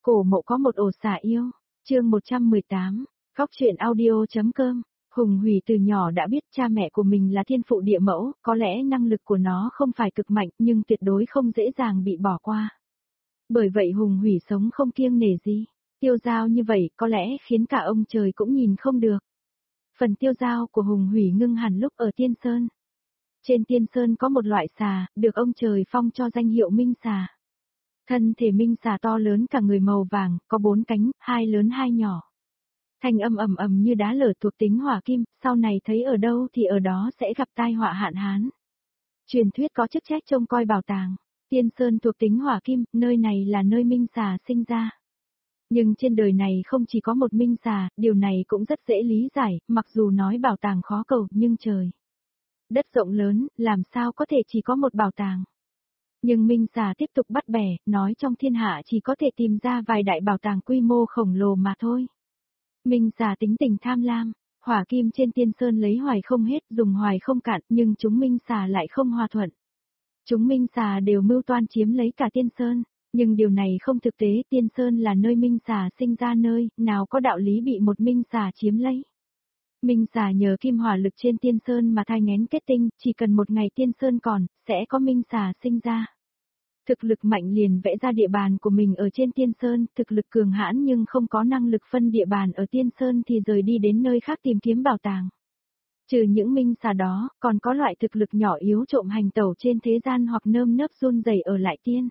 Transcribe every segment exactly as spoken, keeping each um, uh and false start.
Cổ Mộ có một ổ xà yêu, chương một trăm mười tám, góc truyện audio.com. Hùng Hủy từ nhỏ đã biết cha mẹ của mình là thiên phụ địa mẫu, có lẽ năng lực của nó không phải cực mạnh nhưng tuyệt đối không dễ dàng bị bỏ qua. Bởi vậy Hùng Hủy sống không kiêng nể gì, tiêu dao như vậy có lẽ khiến cả ông trời cũng nhìn không được. Phần tiêu dao của Hùng Hủy ngưng hẳn lúc ở Tiên Sơn. Trên Tiên Sơn có một loại xà, được ông trời phong cho danh hiệu Minh xà. Thân thể minh xà to lớn cả người màu vàng, có bốn cánh, hai lớn hai nhỏ. Thanh âm ầm ầm như đá lở thuộc tính hỏa kim, sau này thấy ở đâu thì ở đó sẽ gặp tai họa hạn hán. Truyền thuyết có chức trách trông coi bảo tàng. Tiên Sơn thuộc tính hỏa kim, nơi này là nơi minh xà sinh ra. Nhưng trên đời này không chỉ có một minh xà, điều này cũng rất dễ lý giải, mặc dù nói bảo tàng khó cầu nhưng trời đất rộng lớn, làm sao có thể chỉ có một bảo tàng. Nhưng Minh xà tiếp tục bắt bẻ, nói trong thiên hạ chỉ có thể tìm ra vài đại bảo tàng quy mô khổng lồ mà thôi. Minh xà tính tình tham lam, hỏa kim trên Tiên Sơn lấy hoài không hết, dùng hoài không cạn, nhưng chúng Minh xà lại không hòa thuận. Chúng Minh xà đều mưu toan chiếm lấy cả Tiên Sơn, nhưng điều này không thực tế, Tiên Sơn là nơi Minh xà sinh ra nơi, nào có đạo lý bị một Minh xà chiếm lấy. Minh xà nhờ kim hỏa lực trên Tiên Sơn mà thai nghén kết tinh, chỉ cần một ngày Tiên Sơn còn, sẽ có Minh xà sinh ra. Thực lực mạnh liền vẽ ra địa bàn của mình ở trên Tiên Sơn, thực lực cường hãn nhưng không có năng lực phân địa bàn ở Tiên Sơn thì rời đi đến nơi khác tìm kiếm bảo tàng. Trừ những minh xà đó, còn có loại thực lực nhỏ yếu trộm hành tẩu trên thế gian hoặc nơm nớp run rẩy ở lại Tiên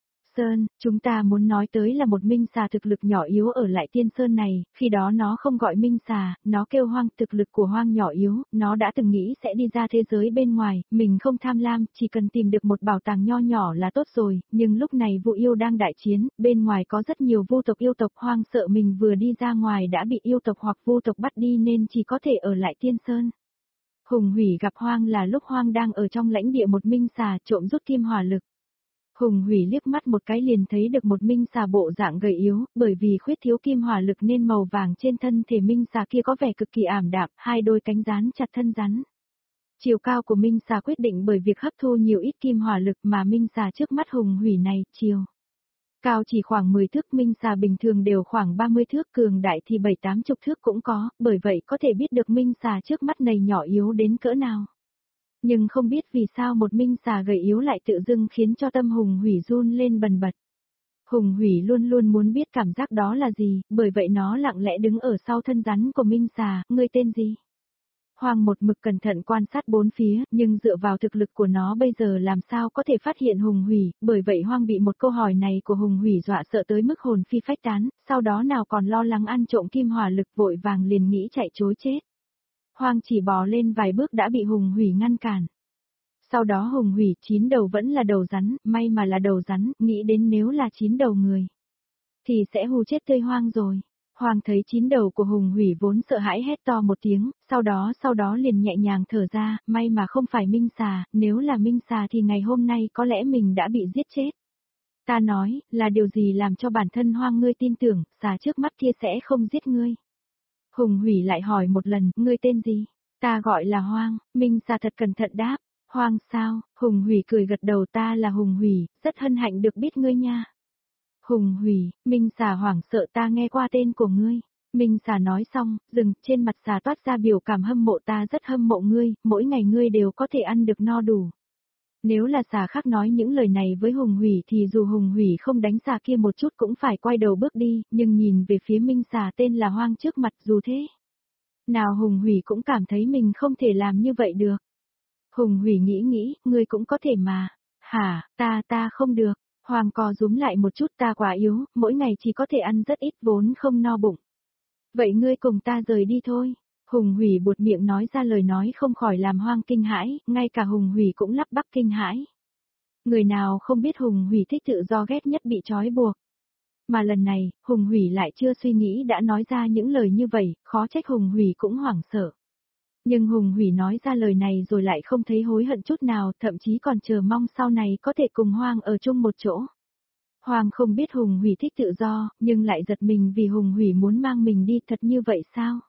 Sơn. Chúng ta muốn nói tới là một minh xà thực lực nhỏ yếu ở lại Tiên Sơn này, khi đó nó không gọi minh xà, nó kêu hoang, thực lực của hoang nhỏ yếu, nó đã từng nghĩ sẽ đi ra thế giới bên ngoài, mình không tham lam, chỉ cần tìm được một bảo tàng nho nhỏ là tốt rồi, nhưng lúc này Vu yêu đang đại chiến, bên ngoài có rất nhiều vu tộc yêu tộc, hoang sợ mình vừa đi ra ngoài đã bị yêu tộc hoặc vu tộc bắt đi nên chỉ có thể ở lại Tiên Sơn. Hùng Hủy gặp hoang là lúc hoang đang ở trong lãnh địa một minh xà trộm rút kim hỏa lực. Hùng Hủy liếc mắt một cái liền thấy được một minh xà bộ dạng gầy yếu, bởi vì khuyết thiếu kim hỏa lực nên màu vàng trên thân thể minh xà kia có vẻ cực kỳ ảm đạm, hai đôi cánh rắn chặt thân rắn. Chiều cao của minh xà quyết định bởi việc hấp thu nhiều ít kim hỏa lực mà minh xà trước mắt Hùng Hủy này, chiều cao chỉ khoảng mười thước, minh xà bình thường đều khoảng ba mươi thước, cường đại thì bảy tám chục thước cũng có, bởi vậy có thể biết được minh xà trước mắt này nhỏ yếu đến cỡ nào. Nhưng không biết vì sao một minh xà gầy yếu lại tự dưng khiến cho tâm Hùng Hủy run lên bần bật. Hùng Hủy luôn luôn muốn biết cảm giác đó là gì, bởi vậy nó lặng lẽ đứng ở sau thân rắn của minh xà. Ngươi tên gì? Hoang một mực cẩn thận quan sát bốn phía, nhưng dựa vào thực lực của nó bây giờ làm sao có thể phát hiện Hùng Hủy, bởi vậy Hoang bị một câu hỏi này của Hùng Hủy dọa sợ tới mức hồn phi phách tán, sau đó nào còn lo lắng ăn trộm kim hỏa lực, vội vàng liền nghĩ chạy trối chết. Hoang chỉ bò lên vài bước đã bị Hùng Hủy ngăn cản. Sau đó Hùng Hủy chín đầu vẫn là đầu rắn, may mà là đầu rắn, nghĩ đến nếu là chín đầu người thì sẽ hù chết tươi Hoang rồi. Hoang thấy chín đầu của Hùng Hủy vốn sợ hãi hét to một tiếng, sau đó sau đó liền nhẹ nhàng thở ra, may mà không phải minh xà, nếu là minh xà thì ngày hôm nay có lẽ mình đã bị giết chết. Ta nói, là điều gì làm cho bản thân Hoang ngươi tin tưởng, xà trước mắt kia sẽ không giết ngươi? Hùng Hủy lại hỏi một lần, ngươi tên gì? Ta gọi là Hoang, minh xà thật cẩn thận đáp. Hoang sao? Hùng Hủy cười gật đầu, ta là Hùng Hủy, rất hân hạnh được biết ngươi nha. Hùng Hủy, minh xà hoảng sợ, ta nghe qua tên của ngươi. Minh xà nói xong, dừng, trên mặt xà toát ra biểu cảm hâm mộ, ta rất hâm mộ ngươi, mỗi ngày ngươi đều có thể ăn được no đủ. Nếu là xà khác nói những lời này với Hùng Hủy thì dù Hùng Hủy không đánh xà kia một chút cũng phải quay đầu bước đi, nhưng nhìn về phía minh xà tên là Hoang trước mặt dù thế nào Hùng Hủy cũng cảm thấy mình không thể làm như vậy được. Hùng Hủy nghĩ nghĩ, ngươi cũng có thể mà. Hả, ta ta không được. Hoang co rúm lại một chút, ta quá yếu, mỗi ngày chỉ có thể ăn rất ít vốn không no bụng. Vậy ngươi cùng ta rời đi thôi. Hùng Hủy buột miệng nói ra lời nói không khỏi làm Hoang kinh hãi, ngay cả Hùng Hủy cũng lắp bắp kinh hãi. Người nào không biết Hùng Hủy thích tự do ghét nhất bị trói buộc. Mà lần này, Hùng Hủy lại chưa suy nghĩ đã nói ra những lời như vậy, khó trách Hùng Hủy cũng hoảng sợ. Nhưng Hùng Hủy nói ra lời này rồi lại không thấy hối hận chút nào, thậm chí còn chờ mong sau này có thể cùng Hoang ở chung một chỗ. Hoang không biết Hùng Hủy thích tự do, nhưng lại giật mình vì Hùng Hủy muốn mang mình đi, thật như vậy sao?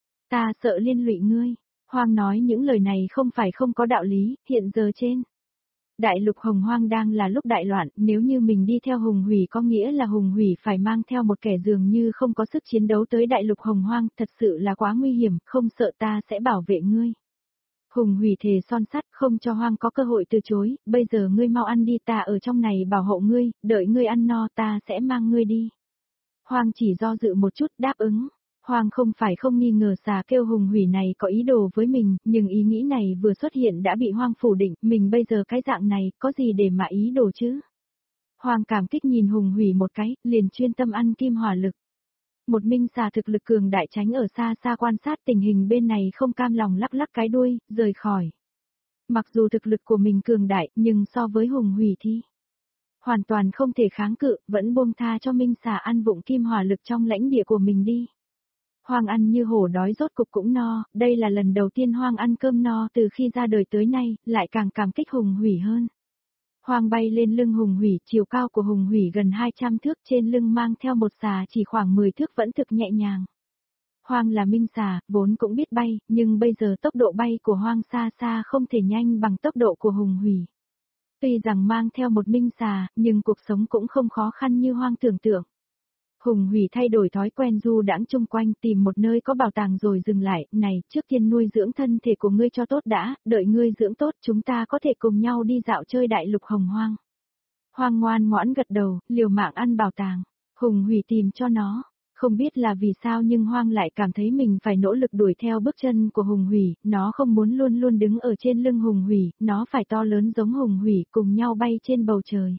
Ta sợ liên lụy ngươi. Hoang nói những lời này không phải không có đạo lý, hiện giờ trên Đại lục hồng hoang đang là lúc đại loạn, nếu như mình đi theo Hùng Hủy có nghĩa là Hùng Hủy phải mang theo một kẻ dường như không có sức chiến đấu tới đại lục hồng hoang, thật sự là quá nguy hiểm, không sợ ta sẽ bảo vệ ngươi. Hùng Hủy thề son sắt không cho Hoang có cơ hội từ chối, bây giờ ngươi mau ăn đi, ta ở trong này bảo hộ ngươi, đợi ngươi ăn no ta sẽ mang ngươi đi. Hoang chỉ do dự một chút đáp ứng. Hoang không phải không nghi ngờ xà kêu Hùng Hủy này có ý đồ với mình, nhưng ý nghĩ này vừa xuất hiện đã bị Hoang phủ định, mình bây giờ cái dạng này, có gì để mà ý đồ chứ? Hoang cảm kích nhìn Hùng Hủy một cái, liền chuyên tâm ăn kim hỏa lực. Một minh xà thực lực cường đại tránh ở xa xa quan sát tình hình bên này không cam lòng lắc lắc cái đuôi, rời khỏi. Mặc dù thực lực của mình cường đại, nhưng so với Hùng Hủy thì hoàn toàn không thể kháng cự, vẫn buông tha cho minh xà ăn vụng kim hỏa lực trong lãnh địa của mình đi. Hoang ăn như hổ đói rốt cục cũng no, đây là lần đầu tiên Hoang ăn cơm no từ khi ra đời tới nay, lại càng cảm kích Hùng Hủy hơn. Hoang bay lên lưng Hùng Hủy, chiều cao của Hùng Hủy gần hai trăm thước, trên lưng mang theo một xà chỉ khoảng mười thước vẫn thực nhẹ nhàng. Hoang là minh xà, vốn cũng biết bay, nhưng bây giờ tốc độ bay của Hoang xa xa không thể nhanh bằng tốc độ của Hùng Hủy. Tuy rằng mang theo một minh xà, nhưng cuộc sống cũng không khó khăn như Hoang tưởng tượng. Hùng Hủy thay đổi thói quen du đãng chung quanh, tìm một nơi có bảo tàng rồi dừng lại, này, trước tiên nuôi dưỡng thân thể của ngươi cho tốt đã, đợi ngươi dưỡng tốt chúng ta có thể cùng nhau đi dạo chơi đại lục hồng hoang. Hoang ngoan ngoãn gật đầu, liều mạng ăn bảo tàng. Hùng Hủy tìm cho nó, không biết là vì sao nhưng Hoang lại cảm thấy mình phải nỗ lực đuổi theo bước chân của Hùng Hủy, nó không muốn luôn luôn đứng ở trên lưng Hùng Hủy, nó phải to lớn giống Hùng Hủy cùng nhau bay trên bầu trời.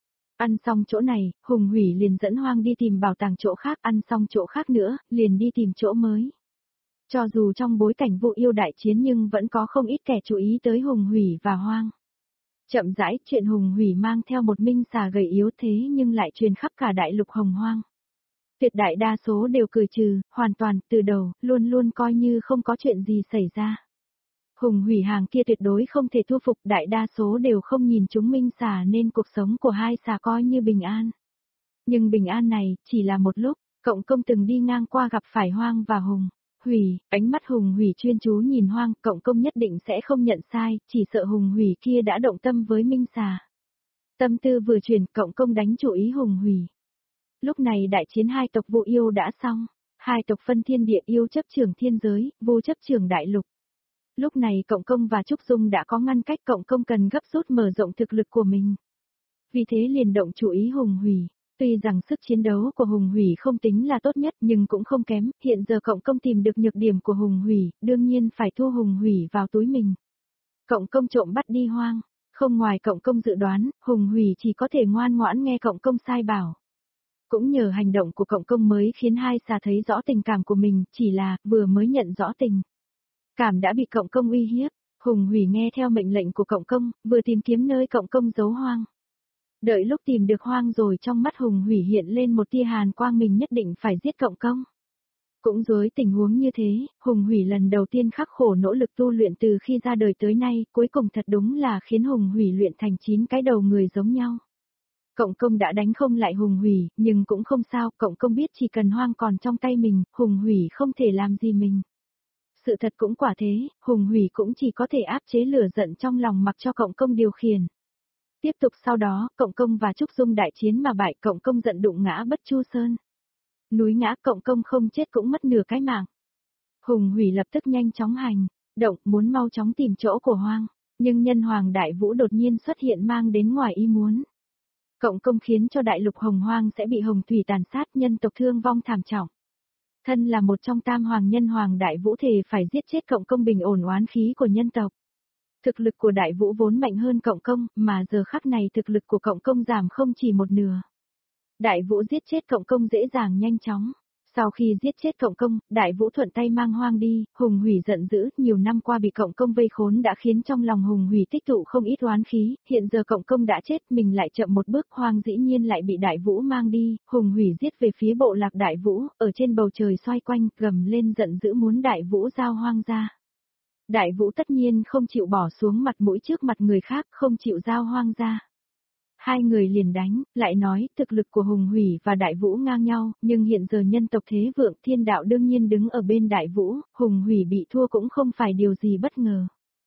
Ăn xong chỗ này, Hùng Hủy liền dẫn Hoang đi tìm bảo tàng chỗ khác, ăn xong chỗ khác nữa, liền đi tìm chỗ mới. Cho dù trong bối cảnh vụ yêu đại chiến nhưng vẫn có không ít kẻ chú ý tới Hùng Hủy và Hoang. Chậm rãi, chuyện Hùng Hủy mang theo một minh xà gầy yếu thế nhưng lại truyền khắp cả đại lục hồng hoang. Tuyệt đại đa số đều cười trừ, hoàn toàn, từ đầu, luôn luôn coi như không có chuyện gì xảy ra. Hùng Hủy hàng kia tuyệt đối không thể thu phục, đại đa số đều không nhìn chúng minh xà nên cuộc sống của hai xà coi như bình an. Nhưng bình an này, chỉ là một lúc, Cộng Công từng đi ngang qua gặp phải Hoang và Hùng Hủy, ánh mắt Hùng Hủy chuyên chú nhìn Hoang, Cộng Công nhất định sẽ không nhận sai, chỉ sợ Hùng Hủy kia đã động tâm với minh xà. Tâm tư vừa chuyển, Cộng Công đánh chủ ý Hùng Hủy. Lúc này đại chiến hai tộc Vu yêu đã xong, hai tộc phân thiên địa yêu chấp trưởng thiên giới, Vu chấp trưởng đại lục. Lúc này Cộng Công và Trúc Dung đã có ngăn cách, Cộng Công cần gấp rút mở rộng thực lực của mình. Vì thế liền động chủ ý Hùng Hủy. Tuy rằng sức chiến đấu của Hùng Hủy không tính là tốt nhất nhưng cũng không kém, hiện giờ Cộng Công tìm được nhược điểm của Hùng Hủy, đương nhiên phải thu Hùng Hủy vào túi mình. Cộng Công trộm bắt đi Hoang, không ngoài Cộng Công dự đoán, Hùng Hủy chỉ có thể ngoan ngoãn nghe Cộng Công sai bảo. Cũng nhờ hành động của Cộng Công mới khiến hai xà thấy rõ tình cảm của mình, chỉ là vừa mới nhận rõ tình cảm đã bị Cộng Công uy hiếp. Hùng Hủy nghe theo mệnh lệnh của Cộng Công, vừa tìm kiếm nơi Cộng Công giấu Hoang. Đợi lúc tìm được Hoang rồi trong mắt Hùng Hủy hiện lên một tia hàn quang, mình nhất định phải giết Cộng Công. Cũng dưới tình huống như thế, Hùng Hủy lần đầu tiên khắc khổ nỗ lực tu luyện từ khi ra đời tới nay, cuối cùng thật đúng là khiến Hùng Hủy luyện thành chín cái đầu người giống nhau. Cộng Công đã đánh không lại Hùng Hủy, nhưng cũng không sao, Cộng Công biết chỉ cần Hoang còn trong tay mình, Hùng Hủy không thể làm gì mình. Sự thật cũng quả thế, Hùng Hủy cũng chỉ có thể áp chế lửa giận trong lòng mặc cho Cộng Công điều khiển. Tiếp tục sau đó, Cộng Công và Trúc Dung đại chiến mà bại, Cộng Công giận đụng ngã Bất Chu Sơn. Núi ngã, Cộng Công không chết cũng mất nửa cái mạng. Hùng Hủy lập tức nhanh chóng hành động, muốn mau chóng tìm chỗ của Hoang, nhưng nhân Hoàng Đại Vũ đột nhiên xuất hiện mang đến ngoài ý muốn. Cộng Công khiến cho đại lục hồng hoang sẽ bị hồng thủy tàn sát, nhân tộc thương vong thảm trọng. Thân là một trong tam hoàng, nhân Hoàng Đại Vũ thề phải giết chết Cộng Công bình ổn oán khí của nhân tộc. Thực lực của Đại Vũ vốn mạnh hơn Cộng Công, mà giờ khắc này thực lực của Cộng Công giảm không chỉ một nửa. Đại Vũ giết chết Cộng Công dễ dàng nhanh chóng. Sau khi giết chết Cộng Công, Đại Vũ thuận tay mang Hoang đi, Hùng Hủy giận dữ, nhiều năm qua bị Cộng Công vây khốn đã khiến trong lòng Hùng Hủy tích tụ không ít oán khí, hiện giờ Cộng Công đã chết, mình lại chậm một bước, Hoang dĩ nhiên lại bị Đại Vũ mang đi, Hùng Hủy giết về phía bộ lạc Đại Vũ, ở trên bầu trời xoay quanh, gầm lên giận dữ muốn Đại Vũ giao Hoang ra. Đại Vũ tất nhiên không chịu bỏ xuống mặt mũi trước mặt người khác, không chịu giao Hoang ra. Hai người liền đánh, lại nói, thực lực của Hùng Hủy và Đại Vũ ngang nhau, nhưng hiện giờ nhân tộc thế vượng, thiên đạo đương nhiên đứng ở bên Đại Vũ, Hùng Hủy bị thua cũng không phải điều gì bất ngờ.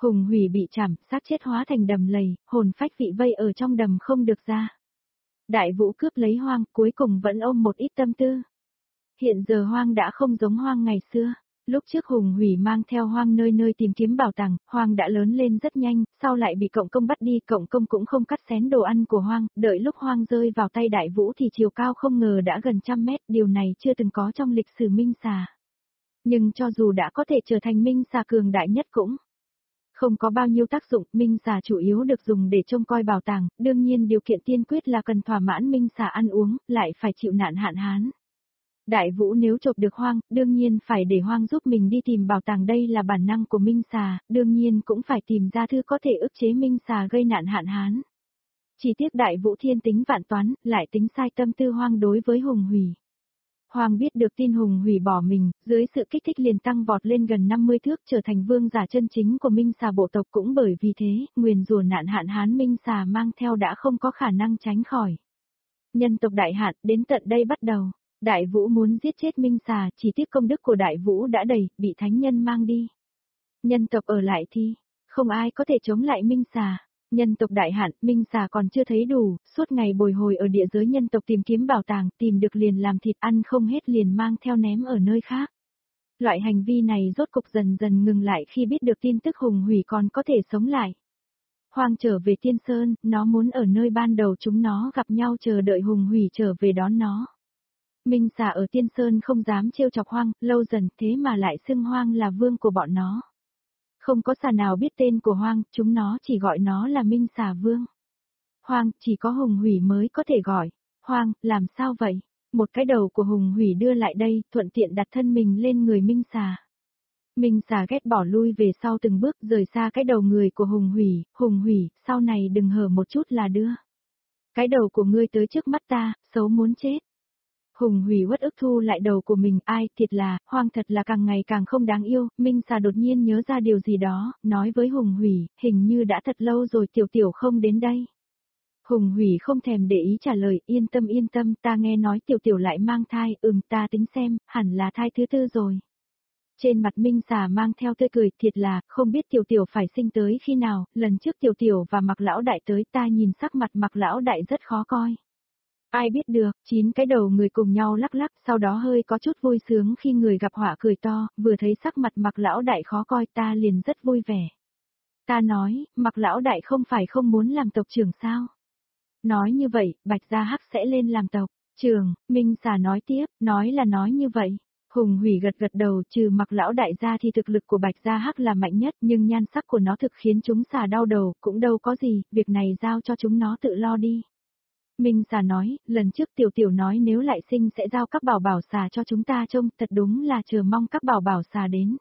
Hùng Hủy bị chảm, xác chết hóa thành đầm lầy, hồn phách vị vây ở trong đầm không được ra. Đại Vũ cướp lấy Hoang, cuối cùng vẫn ôm một ít tâm tư. Hiện giờ Hoang đã không giống Hoang ngày xưa. Lúc trước Hùng Hủy mang theo Hoang nơi nơi tìm kiếm bảo tàng, Hoang đã lớn lên rất nhanh, sau lại bị Cộng Công bắt đi, Cộng Công cũng không cắt xén đồ ăn của Hoang, đợi lúc Hoang rơi vào tay Đại Vũ thì chiều cao không ngờ đã gần trăm mét, điều này chưa từng có trong lịch sử Minh Xà. Nhưng cho dù đã có thể trở thành Minh Xà cường đại nhất cũng không có bao nhiêu tác dụng, Minh Xà chủ yếu được dùng để trông coi bảo tàng, đương nhiên điều kiện tiên quyết là cần thỏa mãn Minh Xà ăn uống, lại phải chịu nạn hạn hán. Đại Vũ nếu chộp được Hoang, đương nhiên phải để Hoang giúp mình đi tìm bảo tàng, đây là bản năng của Minh Xà, đương nhiên cũng phải tìm ra thứ có thể ức chế Minh Xà gây nạn hạn hán. Chỉ tiếc Đại Vũ thiên tính vạn toán, lại tính sai tâm tư Hoang đối với Hùng Hủy. Hoang biết được tin Hùng Hủy bỏ mình, dưới sự kích thích liền tăng vọt lên gần năm mươi thước, trở thành vương giả chân chính của Minh Xà bộ tộc, cũng bởi vì thế, nguyền rủa nạn hạn hán Minh Xà mang theo đã không có khả năng tránh khỏi. Nhân tộc đại hạn, đến tận đây bắt đầu. Đại Vũ muốn giết chết Minh Xà, chỉ tiếc công đức của Đại Vũ đã đầy, bị thánh nhân mang đi. Nhân tộc ở lại thì, không ai có thể chống lại Minh Xà. Nhân tộc đại hạn, Minh Xà còn chưa thấy đủ, suốt ngày bồi hồi ở địa giới nhân tộc tìm kiếm bảo tàng, tìm được liền làm thịt, ăn không hết liền mang theo ném ở nơi khác. Loại hành vi này rốt cục dần dần ngừng lại khi biết được tin tức Hùng Hủy còn có thể sống lại. Hoang trở về Tiên Sơn, nó muốn ở nơi ban đầu chúng nó gặp nhau chờ đợi Hùng Hủy trở về đón nó. Minh Xà ở Tiên Sơn không dám trêu chọc Hoang, lâu dần thế mà lại xưng Hoang là vương của bọn nó. Không có xà nào biết tên của Hoang, chúng nó chỉ gọi nó là Minh Xà Vương. Hoang, chỉ có Hùng Hủy mới có thể gọi. Hoang, làm sao vậy? Một cái đầu của Hùng Hủy đưa lại đây, thuận tiện đặt thân mình lên người Minh Xà. Minh Xà ghét bỏ lui về sau từng bước, rời xa cái đầu người của Hùng Hủy. Hùng Hủy, sau này đừng hở một chút là đưa cái đầu của ngươi tới trước mắt ta, xấu muốn chết. Hùng Hủy uất ức thu lại đầu của mình, ai, thiệt là, Hoang thật là càng ngày càng không đáng yêu. Minh Xà đột nhiên nhớ ra điều gì đó, nói với Hùng Hủy, hình như đã thật lâu rồi Tiểu Tiểu không đến đây. Hùng Hủy không thèm để ý trả lời, yên tâm yên tâm, ta nghe nói Tiểu Tiểu lại mang thai, ừm ta tính xem, hẳn là thai thứ tư rồi. Trên mặt Minh Xà mang theo tươi cười, thiệt là, không biết Tiểu Tiểu phải sinh tới khi nào, lần trước Tiểu Tiểu và Mạc Lão Đại tới, ta nhìn sắc mặt Mạc Lão Đại rất khó coi. Ai biết được, chín cái đầu người cùng nhau lắc lắc, sau đó hơi có chút vui sướng khi người gặp họa cười to, vừa thấy sắc mặt Mạc Lão Đại khó coi ta liền rất vui vẻ. Ta nói, Mạc Lão Đại không phải không muốn làm tộc trưởng sao? Nói như vậy, Bạch Gia Hắc sẽ lên làm tộc trưởng, Minh Xà nói tiếp, nói là nói như vậy. Hùng Hủy gật gật đầu, trừ Mạc Lão Đại ra thì thực lực của Bạch Gia Hắc là mạnh nhất, nhưng nhan sắc của nó thực khiến chúng xà đau đầu, cũng đâu có gì, việc này giao cho chúng nó tự lo đi. Minh Xà nói, lần trước Tiểu Tiểu nói nếu lại sinh sẽ giao các bảo bảo xà cho chúng ta trông, thật đúng là chờ mong các bảo bảo xà đến.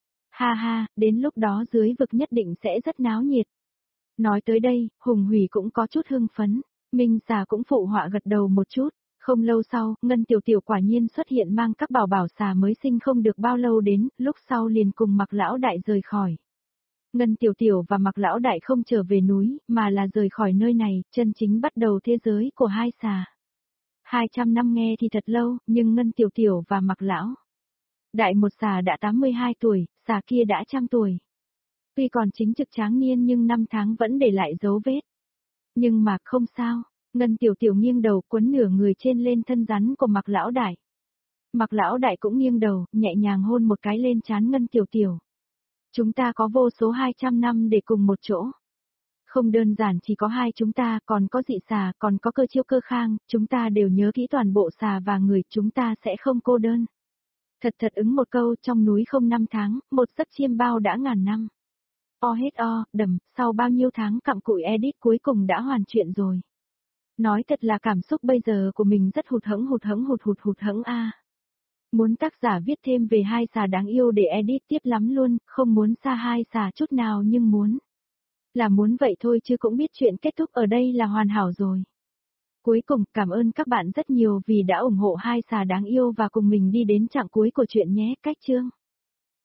Ha ha, đến lúc đó dưới vực nhất định sẽ rất náo nhiệt. Nói tới đây, Hùng Hủy cũng có chút hưng phấn, Minh Xà cũng phụ họa gật đầu một chút. Không lâu sau, Ngân Tiểu Tiểu quả nhiên xuất hiện mang các bảo bảo xà mới sinh không được bao lâu đến, lúc sau liền cùng Mạc Lão Đại rời khỏi. Ngân Tiểu Tiểu và Mạc Lão Đại không trở về núi, mà là rời khỏi nơi này, chân chính bắt đầu thế giới của hai xà. hai trăm năm nghe thì thật lâu, nhưng Ngân Tiểu Tiểu và Mạc Lão Đại một xà đã tám mươi hai tuổi, xà kia đã trăm tuổi. Tuy còn chính trực tráng niên nhưng năm tháng vẫn để lại dấu vết. Nhưng mà không sao, Ngân Tiểu Tiểu nghiêng đầu quấn nửa người trên lên thân rắn của Mạc Lão Đại. Mạc Lão Đại cũng nghiêng đầu, nhẹ nhàng hôn một cái lên trán Ngân Tiểu Tiểu. Chúng ta có vô số hai trăm năm để cùng một chỗ. Không đơn giản chỉ có hai chúng ta, còn có dị xà, còn có Cơ Chiêu Cơ Khang, chúng ta đều nhớ kỹ toàn bộ xà và người, chúng ta sẽ không cô đơn. Thật thật ứng một câu, trong núi không năm tháng, một giấc chiêm bao đã ngàn năm. O hết o, đầm, sau bao nhiêu tháng cặm cụi edit cuối cùng đã hoàn chuyện rồi. Nói thật là cảm xúc bây giờ của mình rất hụt hẫng hụt hẫng hụt hụt hụt hẫng a. Muốn tác giả viết thêm về hai xà đáng yêu để edit tiếp lắm luôn, không muốn xa hai xà chút nào nhưng muốn. Là muốn vậy thôi chứ cũng biết chuyện kết thúc ở đây là hoàn hảo rồi. Cuối cùng, cảm ơn các bạn rất nhiều vì đã ủng hộ hai xà đáng yêu và cùng mình đi đến chặng cuối của chuyện nhé, cách chương.